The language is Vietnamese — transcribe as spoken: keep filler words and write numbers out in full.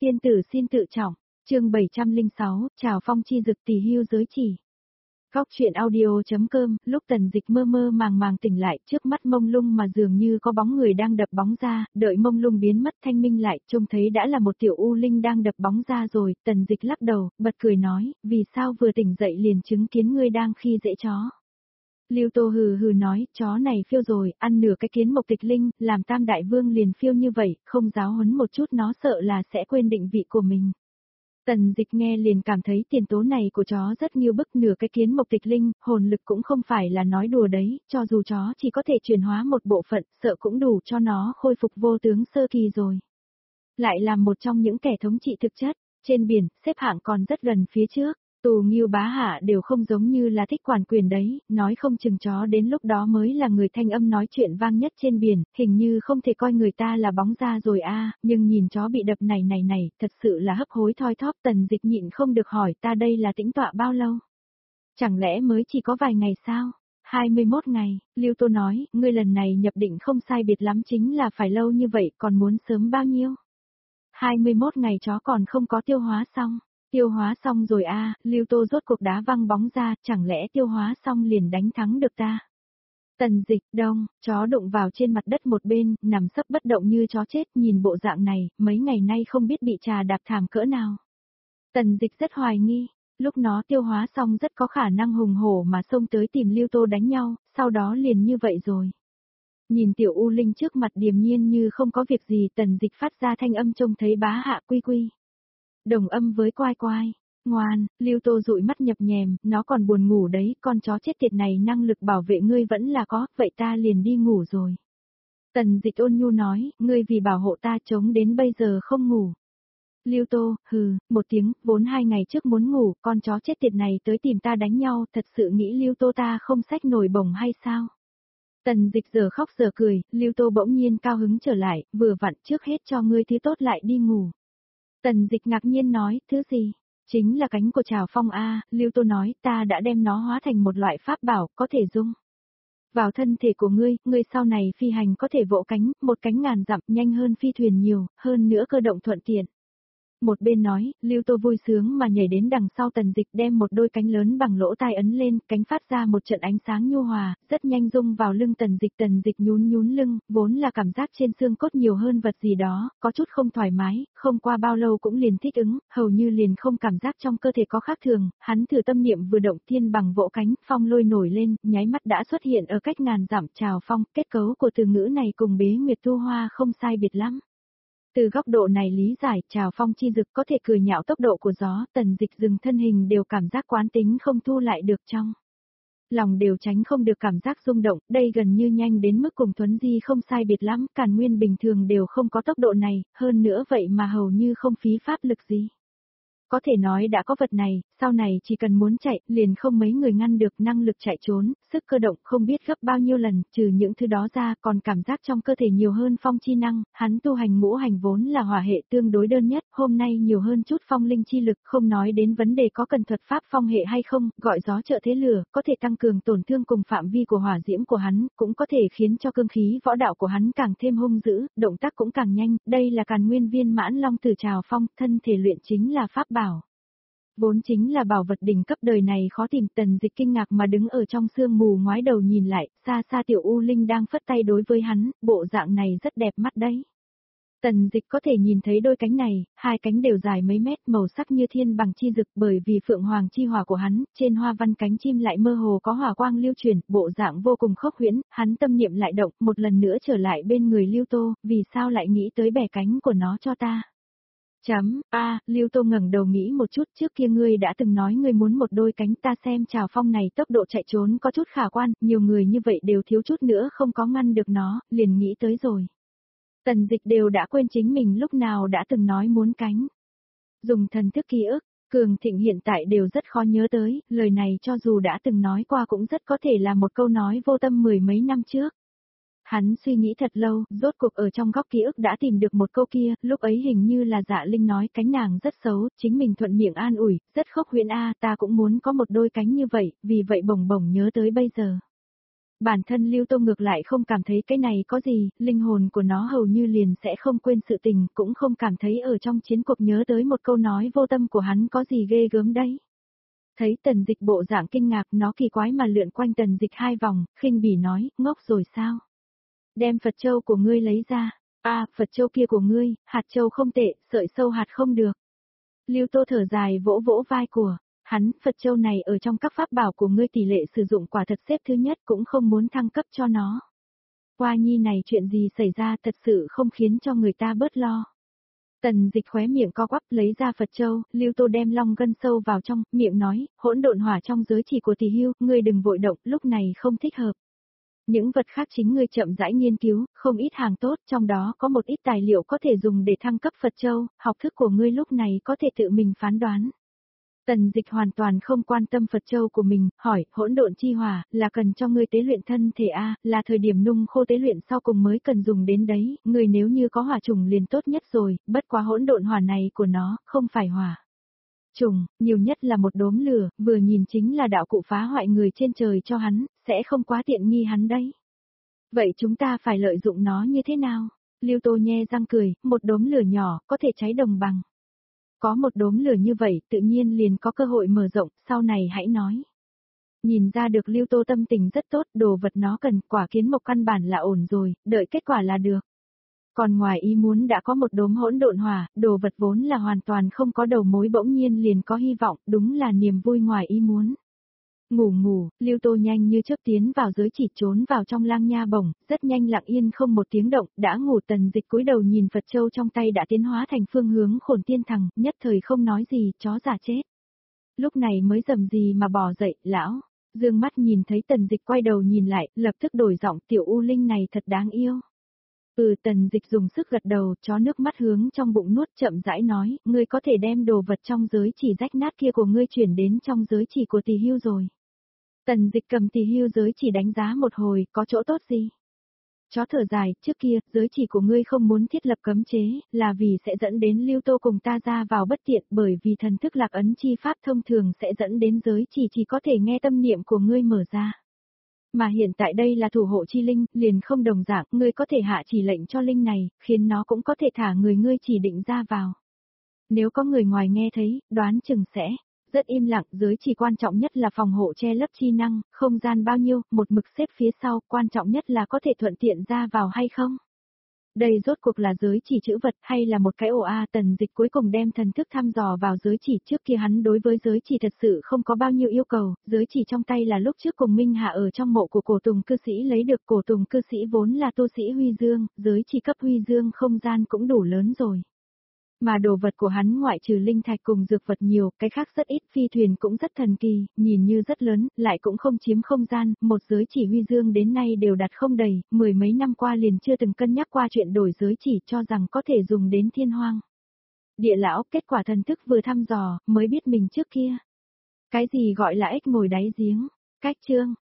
Tiên tử xin tự trọng, chương bảy trăm lẻ sáu, Trào Phong chi dực tỷ hưu giới chỉ. Góc truyện audio.com, lúc Tần Dịch mơ mơ màng màng tỉnh lại, trước mắt mông lung mà dường như có bóng người đang đập bóng ra, đợi mông lung biến mất thanh minh lại, trông thấy đã là một tiểu u linh đang đập bóng ra rồi, Tần Dịch lắc đầu, bật cười nói, vì sao vừa tỉnh dậy liền chứng kiến ngươi đang khi dễ chó. Lưu Tô hừ hừ nói, chó này phiêu rồi, ăn nửa cái kiến mộc tịch linh, làm tam đại vương liền phiêu như vậy, không giáo huấn một chút nó sợ là sẽ quên định vị của mình. Tần Dịch nghe liền cảm thấy tiền tố này của chó rất như bức, nửa cái kiến mộc tịch linh, hồn lực cũng không phải là nói đùa đấy, cho dù chó chỉ có thể chuyển hóa một bộ phận, sợ cũng đủ cho nó khôi phục vô tướng sơ kỳ rồi. Lại là một trong những kẻ thống trị thực chất, trên biển, xếp hạng còn rất gần phía trước. Tù Ngưu Bá Hạ đều không giống như là thích quản quyền đấy, nói không chừng chó đến lúc đó mới là người thanh âm nói chuyện vang nhất trên biển, hình như không thể coi người ta là bóng ra rồi a, nhưng nhìn chó bị đập này này này, thật sự là hấp hối thoi thóp. Tần Dịch nhịn không được hỏi, ta đây là tĩnh tọa bao lâu? Chẳng lẽ mới chỉ có vài ngày sao? hai mươi mốt ngày, Lưu Tô nói, ngươi lần này nhập định không sai biệt lắm, chính là phải lâu như vậy, còn muốn sớm bao nhiêu? hai mươi mốt ngày chó còn không có tiêu hóa xong. Tiêu hóa xong rồi a, à, Lưu Tô rốt cuộc đá văng bóng ra, chẳng lẽ tiêu hóa xong liền đánh thắng được ta? Tần Dịch, đông, chó đụng vào trên mặt đất một bên, nằm sấp bất động như chó chết, nhìn bộ dạng này, mấy ngày nay không biết bị trà đạp thảm cỡ nào. Tần Dịch rất hoài nghi, lúc nó tiêu hóa xong rất có khả năng hùng hổ mà xông tới tìm Lưu Tô đánh nhau, sau đó liền như vậy rồi. Nhìn tiểu U Linh trước mặt điềm nhiên như không có việc gì, Tần Dịch phát ra thanh âm trông thấy Bá Hạ quy quy. Đồng âm với quai quai, ngoan, Lưu Tô dụi mắt nhập nhèm, nó còn buồn ngủ đấy, con chó chết tiệt này năng lực bảo vệ ngươi vẫn là có, vậy ta liền đi ngủ rồi. Tần Dịch ôn nhu nói, ngươi vì bảo hộ ta chống đến bây giờ không ngủ. Lưu Tô, hừ, một tiếng, vốn hai ngày trước muốn ngủ, con chó chết tiệt này tới tìm ta đánh nhau, thật sự nghĩ Lưu Tô ta không xách nổi bổng hay sao? Tần Dịch giờ khóc giờ cười, Lưu Tô bỗng nhiên cao hứng trở lại, vừa vặn trước hết cho ngươi thứ tốt lại đi ngủ. Tần Dịch ngạc nhiên nói, thứ gì? Chính là cánh của Trào Phong a, Lưu Tô nói, ta đã đem nó hóa thành một loại pháp bảo, có thể dung vào thân thể của ngươi, ngươi sau này phi hành có thể vỗ cánh, một cánh ngàn dặm, nhanh hơn phi thuyền nhiều, hơn nữa cơ động thuận tiện. Một bên nói, Lưu Tô vui sướng mà nhảy đến đằng sau Tần Dịch, đem một đôi cánh lớn bằng lỗ tai ấn lên, cánh phát ra một trận ánh sáng nhu hòa, rất nhanh dung vào lưng Tần Dịch. Tần Dịch nhún nhún lưng, vốn là cảm giác trên xương cốt nhiều hơn vật gì đó, có chút không thoải mái, không qua bao lâu cũng liền thích ứng, hầu như liền không cảm giác trong cơ thể có khác thường, hắn thử tâm niệm vừa động, thiên bằng vỗ cánh, phong lôi nổi lên, nháy mắt đã xuất hiện ở cách ngàn dặm. Trào phong, kết cấu của từ ngữ này cùng Bế Nguyệt Tu Hoa không sai biệt lắm. Từ góc độ này lý giải, Trào Phong chi dực có thể cười nhạo tốc độ của gió, Tần Dịch dừng thân hình đều cảm giác quán tính không thu lại được trong lòng, đều tránh không được cảm giác rung động, đây gần như nhanh đến mức cùng Thuấn Di không sai biệt lắm, Càn Nguyên bình thường đều không có tốc độ này, hơn nữa vậy mà hầu như không phí pháp lực gì. Có thể nói đã có vật này, sau này chỉ cần muốn chạy, liền không mấy người ngăn được, năng lực chạy trốn, sức cơ động không biết gấp bao nhiêu lần, trừ những thứ đó ra còn cảm giác trong cơ thể nhiều hơn phong chi năng, hắn tu hành ngũ hành vốn là hỏa hệ tương đối đơn nhất, hôm nay nhiều hơn chút phong linh chi lực, không nói đến vấn đề có cần thuật pháp phong hệ hay không, gọi gió trợ thế lửa, có thể tăng cường tổn thương cùng phạm vi của hỏa diễm của hắn, cũng có thể khiến cho cương khí võ đạo của hắn càng thêm hung dữ, động tác cũng càng nhanh, đây là Càn Nguyên viên mãn long tử Trào Phong, thân thể luyện chính là pháp bảo. Vốn chính là bảo vật đỉnh cấp đời này khó tìm. Tần Dịch kinh ngạc mà đứng ở trong sương mù ngoái đầu nhìn lại, xa xa tiểu U Linh đang phất tay đối với hắn, bộ dạng này rất đẹp mắt đấy. Tần Dịch có thể nhìn thấy đôi cánh này, hai cánh đều dài mấy mét, màu sắc như thiên bằng chi rực, bởi vì phượng hoàng chi hỏa của hắn, trên hoa văn cánh chim lại mơ hồ có hỏa quang lưu truyền, bộ dạng vô cùng khốc huyễn, hắn tâm niệm lại động, một lần nữa trở lại bên người Lưu Tô, vì sao lại nghĩ tới bẻ cánh của nó cho ta? Chấm, a, à, Lưu Tô ngẩng đầu nghĩ một chút, trước kia ngươi đã từng nói ngươi muốn một đôi cánh, ta xem Trào Phong này tốc độ chạy trốn có chút khả quan, nhiều người như vậy đều thiếu chút nữa không có ngăn được nó, liền nghĩ tới rồi. Tần Dịch đều đã quên chính mình lúc nào đã từng nói muốn cánh. Dùng thần thức ký ức, cường thịnh hiện tại đều rất khó nhớ tới, lời này cho dù đã từng nói qua cũng rất có thể là một câu nói vô tâm mười mấy năm trước. Hắn suy nghĩ thật lâu, rốt cuộc ở trong góc ký ức đã tìm được một câu kia, lúc ấy hình như là Dạ Linh nói cánh nàng rất xấu, chính mình thuận miệng an ủi, rất khốc huyễn a, ta cũng muốn có một đôi cánh như vậy, vì vậy bồng bồng nhớ tới bây giờ. Bản thân Lưu Tô ngược lại không cảm thấy cái này có gì, linh hồn của nó hầu như liền sẽ không quên sự tình, cũng không cảm thấy ở trong chiến cuộc nhớ tới một câu nói vô tâm của hắn có gì ghê gớm đấy. Thấy Tần Dịch bộ dạng kinh ngạc, nó kỳ quái mà lượn quanh Tần Dịch hai vòng, khinh bỉ nói, ngốc rồi sao? Đem Phật Châu của ngươi lấy ra. À, Phật Châu kia của ngươi, hạt châu không tệ, sợi sâu hạt không được. Lưu Tô thở dài vỗ vỗ vai của hắn, Phật Châu này ở trong các pháp bảo của ngươi tỷ lệ sử dụng quả thật xếp thứ nhất, cũng không muốn thăng cấp cho nó. Qua nhi này chuyện gì xảy ra thật sự không khiến cho người ta bớt lo. Tần Dịch khóe miệng co quắp lấy ra Phật Châu, Lưu Tô đem long gân sâu vào trong, miệng nói, hỗn độn hỏa trong giới chỉ của tỷ hưu, ngươi đừng vội động, lúc này không thích hợp. Những vật khác chính ngươi chậm rãi nghiên cứu, không ít hàng tốt, trong đó có một ít tài liệu có thể dùng để thăng cấp Phật Châu, học thức của ngươi lúc này có thể tự mình phán đoán. Tần Dịch hoàn toàn không quan tâm Phật Châu của mình, hỏi, hỗn độn chi hỏa, là cần cho ngươi tế luyện thân thể a, là thời điểm nung khô tế luyện sau cùng mới cần dùng đến đấy, ngươi nếu như có hỏa trùng liền tốt nhất rồi, bất quá hỗn độn hỏa này của nó, không phải hỏa trùng, nhiều nhất là một đốm lửa, vừa nhìn chính là đạo cụ phá hoại người trên trời cho hắn, sẽ không quá tiện nghi hắn đấy. Vậy chúng ta phải lợi dụng nó như thế nào? Lưu Tô nhe răng cười, một đốm lửa nhỏ, có thể cháy đồng bằng. Có một đốm lửa như vậy, tự nhiên liền có cơ hội mở rộng, sau này hãy nói. Nhìn ra được Lưu Tô tâm tình rất tốt, đồ vật nó cần, quả kiến mộc căn bản là ổn rồi, đợi kết quả là được. Còn ngoài ý muốn đã có một đốm hỗn độn hỏa, đồ vật vốn là hoàn toàn không có đầu mối bỗng nhiên liền có hy vọng, đúng là niềm vui ngoài ý muốn. Ngủ ngủ, Lưu Tô nhanh như chớp tiến vào giới chỉ trốn vào trong lang nha bổng, rất nhanh lặng yên không một tiếng động, đã ngủ. Tần Dịch cúi đầu nhìn Phật Châu trong tay đã tiến hóa thành phương hướng khổn tiên thằng, nhất thời không nói gì, chó giả chết. Lúc này mới rầm gì mà bò dậy, lão, dương mắt nhìn thấy Tần Dịch quay đầu nhìn lại, lập tức đổi giọng, tiểu U Linh này thật đáng yêu. Ừ, Tần Dịch dùng sức gật đầu, chó nước mắt hướng trong bụng nuốt, chậm rãi nói, ngươi có thể đem đồ vật trong giới chỉ rách nát kia của ngươi chuyển đến trong giới chỉ của Tỳ Hưu rồi. Tần Dịch cầm Tỳ Hưu giới chỉ đánh giá một hồi, có chỗ tốt gì? Chó thở dài, trước kia, giới chỉ của ngươi không muốn thiết lập cấm chế, là vì sẽ dẫn đến Lưu Tô cùng ta ra vào bất tiện, bởi vì thần thức lạc ấn chi pháp thông thường sẽ dẫn đến giới chỉ chỉ có thể nghe tâm niệm của ngươi mở ra. Mà hiện tại đây là thủ hộ chi linh, liền không đồng dạng, ngươi có thể hạ chỉ lệnh cho linh này, khiến nó cũng có thể thả người ngươi chỉ định ra vào. Nếu có người ngoài nghe thấy, đoán chừng sẽ rất im lặng, giới chỉ quan trọng nhất là phòng hộ che lấp chi năng, không gian bao nhiêu, một mực xếp phía sau, quan trọng nhất là có thể thuận tiện ra vào hay không. Đây rốt cuộc là giới chỉ chữ vật hay là một cái ổ a. Tần Dịch cuối cùng đem thần thức thăm dò vào giới chỉ, trước kia hắn đối với giới chỉ thật sự không có bao nhiêu yêu cầu, giới chỉ trong tay là lúc trước cùng Minh Hạ ở trong mộ của cổ tùng cư sĩ lấy được. Cổ tùng cư sĩ vốn là tu sĩ huy dương, giới chỉ cấp huy dương không gian cũng đủ lớn rồi. Mà đồ vật của hắn ngoại trừ linh thạch cùng dược vật nhiều, cái khác rất ít, phi thuyền cũng rất thần kỳ, nhìn như rất lớn, lại cũng không chiếm không gian, một giới chỉ huy dương đến nay đều đặt không đầy, mười mấy năm qua liền chưa từng cân nhắc qua chuyện đổi giới chỉ, cho rằng có thể dùng đến thiên hoang. Địa lão, kết quả thần thức vừa thăm dò, mới biết mình trước kia. Cái gì gọi là ếch ngồi đáy giếng, cách chương.